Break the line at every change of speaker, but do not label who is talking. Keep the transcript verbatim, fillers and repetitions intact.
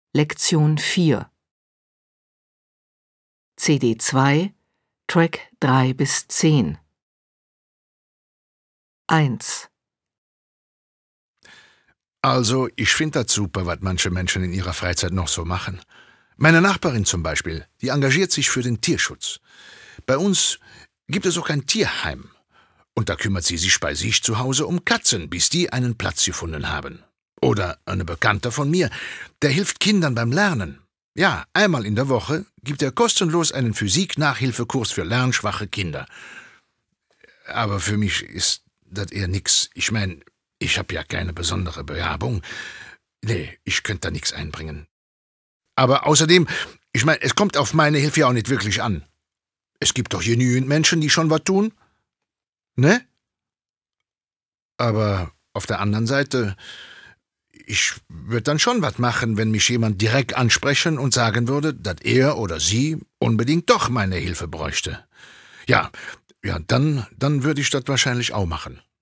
Lektion vier C D zwei, Track drei bis zehn eins
Also, ich finde das super, was manche Menschen in ihrer Freizeit noch so machen. Meine Nachbarin zum Beispiel, die engagiert sich für den Tierschutz. Bei uns gibt es auch ein Tierheim. Und da kümmert sie sich bei sich zu Hause um Katzen, bis die einen Platz gefunden haben. Oder eine Bekannte von mir, der hilft Kindern beim Lernen. Ja, einmal in der Woche gibt er kostenlos einen Physik-Nachhilfekurs für lernschwache Kinder. Aber für mich ist das eher nix. Ich mein, ich hab ja keine besondere Begabung. Nee, ich könnte da nix einbringen. Aber außerdem, ich mein, es kommt auf meine Hilfe ja auch nicht wirklich an. Es gibt doch genügend Menschen, die schon was tun. Ne? Aber auf der anderen Seite, ich würde dann schon was machen, wenn mich jemand direkt ansprechen und sagen würde, dass er oder sie unbedingt doch meine Hilfe bräuchte. Ja, ja, dann, dann würde ich das wahrscheinlich auch machen.